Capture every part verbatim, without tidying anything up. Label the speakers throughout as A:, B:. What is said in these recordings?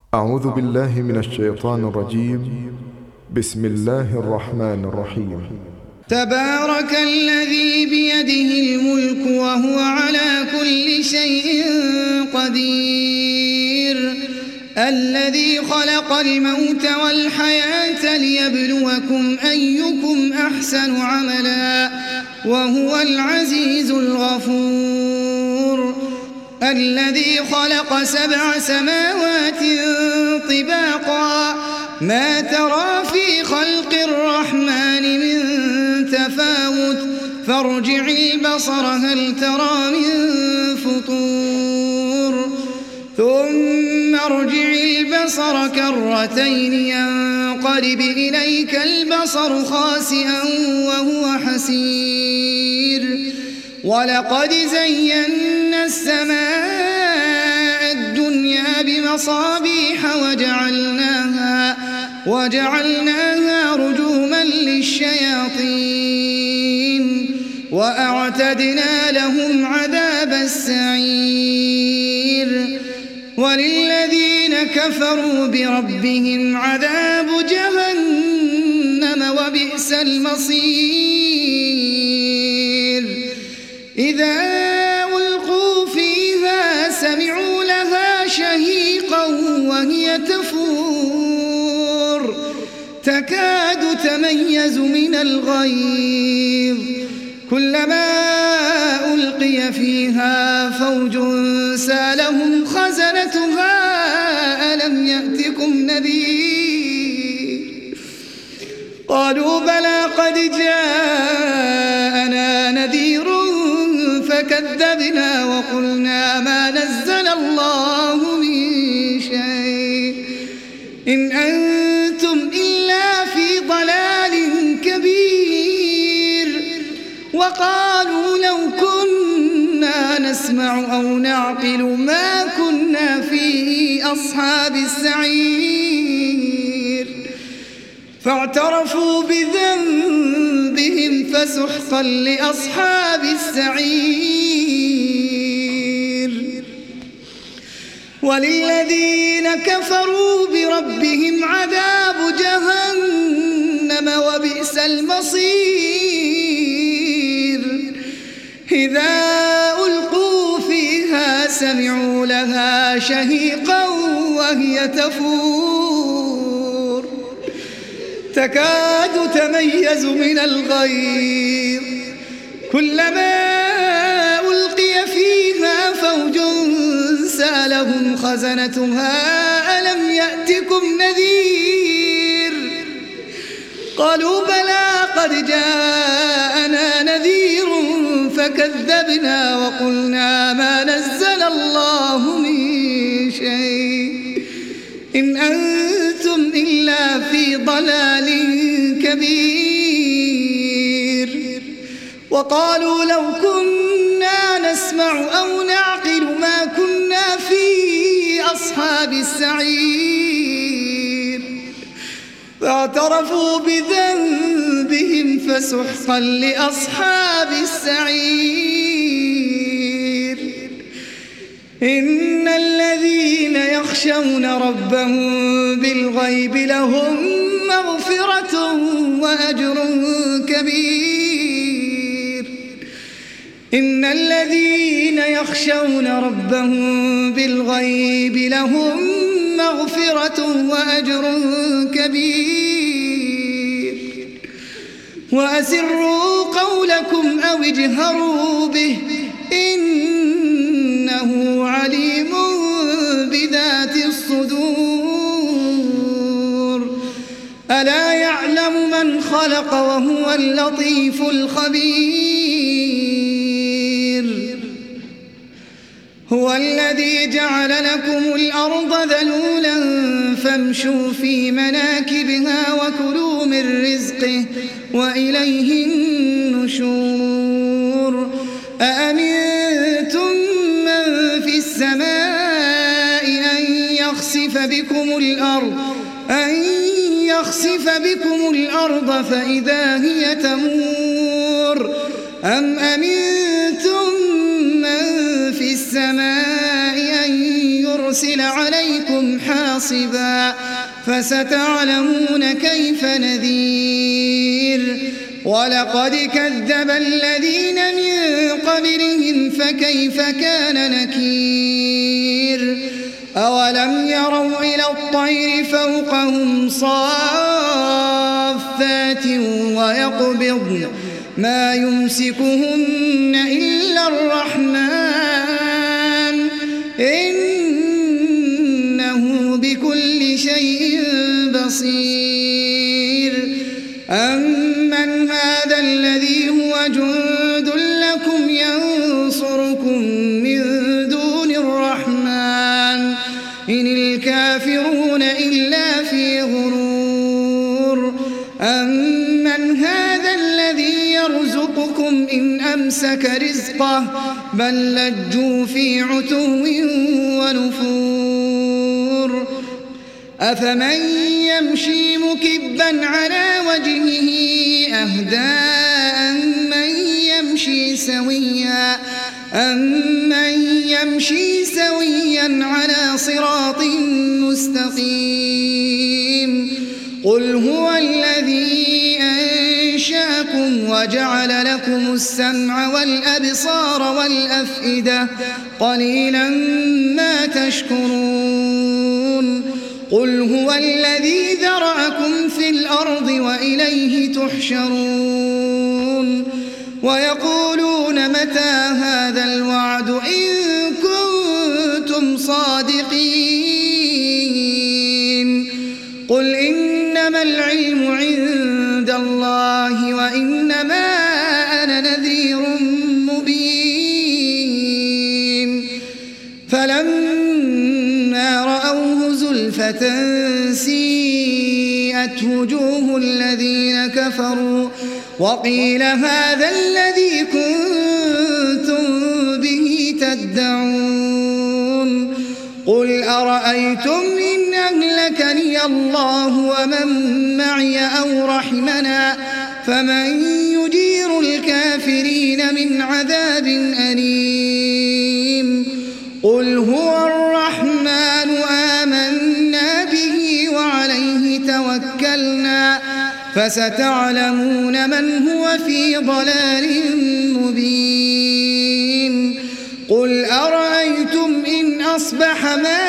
A: أعوذ بالله من الشيطان الرجيم. بسم الله الرحمن الرحيم.
B: تبارك الذي بيده الملك وهو على كل شيء قدير، الذي خلق الموت والحياة ليبلوكم أيكم أحسن عملا وهو العزيز الغفور، الذي خلق سبع سماوات طباقا ما ترى في خلق الرحمن من تفاوت فارجع البصر هل ترى من فطور ثم ارجع البصر كرتين ينقلب إليك البصر خاسئا وهو حسير، ولقد زينا السماء الدنيا بمصابيح وجعلناها, وجعلناها رجوما للشياطين وأعتدنا لهم عذاب السعير، وللذين كفروا بربهم عذاب جهنم وبئس المصير. إذا ألقوا فيها سمعوا لها شهيقا وهي تفور تكاد تميز من الغيظ، كلما ألقي فيها فوج سالهم خزنتها ألم يأتكم نذير، قالوا بلى قد جاءنا نذير فكذبنا وقلنا ما نزل الله من شيء إن أنتم إلا في ضلال كبير، وقالوا لو كنا نسمع أو نعقل ما كنا في أصحاب السعير، فاعترفوا بذنبهم فسحقا لأصحاب السعير. وللذين كفروا بربهم عذاب جهنم وبئس المصير. إذا ألقوا فيها سمعوا لها شهيقا وهي تفور تكاد تميز من الغيظ، كلما ألقي فيها فوج سالهم خزنتها ألم يأتكم نذير، قالوا بلى قد جاءنا نذير فكذبنا وقلنا ما نزل الله من شيء إن أنتم إلا في ضلال كبير، وقالوا لو كنا نسمع أو نعقل ما كنا في أصحاب السعير، فاعترفوا بذنبهم فسحقا لأصحاب السعير. إن الذين يخشون ربهم بالغيب لهم مغفرة وأجر كبير. إن الذين يخشون ربهم بالغيب لهم مغفرة وأجر كبير. وأسروا قولكم أو اجهروا به إنه عليم بذات الصدور. ألا يعلم من خلق وهو اللطيف الخبير. هو الذي جعل لكم الأرض ذلولا فامشوا في مناكبها وكلوا من رزقه وإليه النشور. أأمنتم من في السماء أن يخسف بكم الأرض أن يخسف بكم الأرض فإذا هي تمور أم أمنتم من في السماء أن يرسل يرسل عليكم حاصبا فستعلمون كيف نذير ولقد كذب الذين من قبلهم فكيف كان نكير أولم يروا إلى الطير فوقهم صافات ويقبضن ما يمسكهن إلا الرحمن إنه بكل شيء بصير أمن هذا الذي هو جند لكم ينصركم من دون الرحمن إن الكافرون إلا في غرور أمن هذا الذي يرزقكم إن أمسك رزقه بل لجوا في عتو ونفور أفمن يمشي مكبا على وجهه أهدى أمن يمشي سويا أمن يمشي سويا على صراط مستقيم قل هو الذي أنشاكم وجعل لكم السمع والأبصار والأفئدة قليلا ما تشكرون قل هو الذي ذرأكم في الأرض وإليه تحشرون ويقولون متى هذا الوعد إن كنتم صادقين قل إنما العلم عند الله وإنما أنا نذير مبين فلما رأوه زلفة سيئت وجوه الذين كفروا وقيل هذا الذي كنتم به تدعون قل أرأيتم إن أهلكني الله ومن معي أو رحمنا فمن يجير الكافرين من عذاب أليم قل هو الرحمن آمنا به وعليه توكلنا فستعلمون من هو في ضلال مبين قل أرأيتم إن أصبح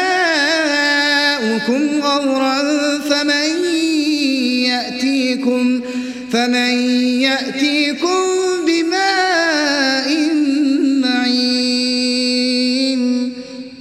B: ماؤكم غورا فمن يأتيكم فمن يأتيكم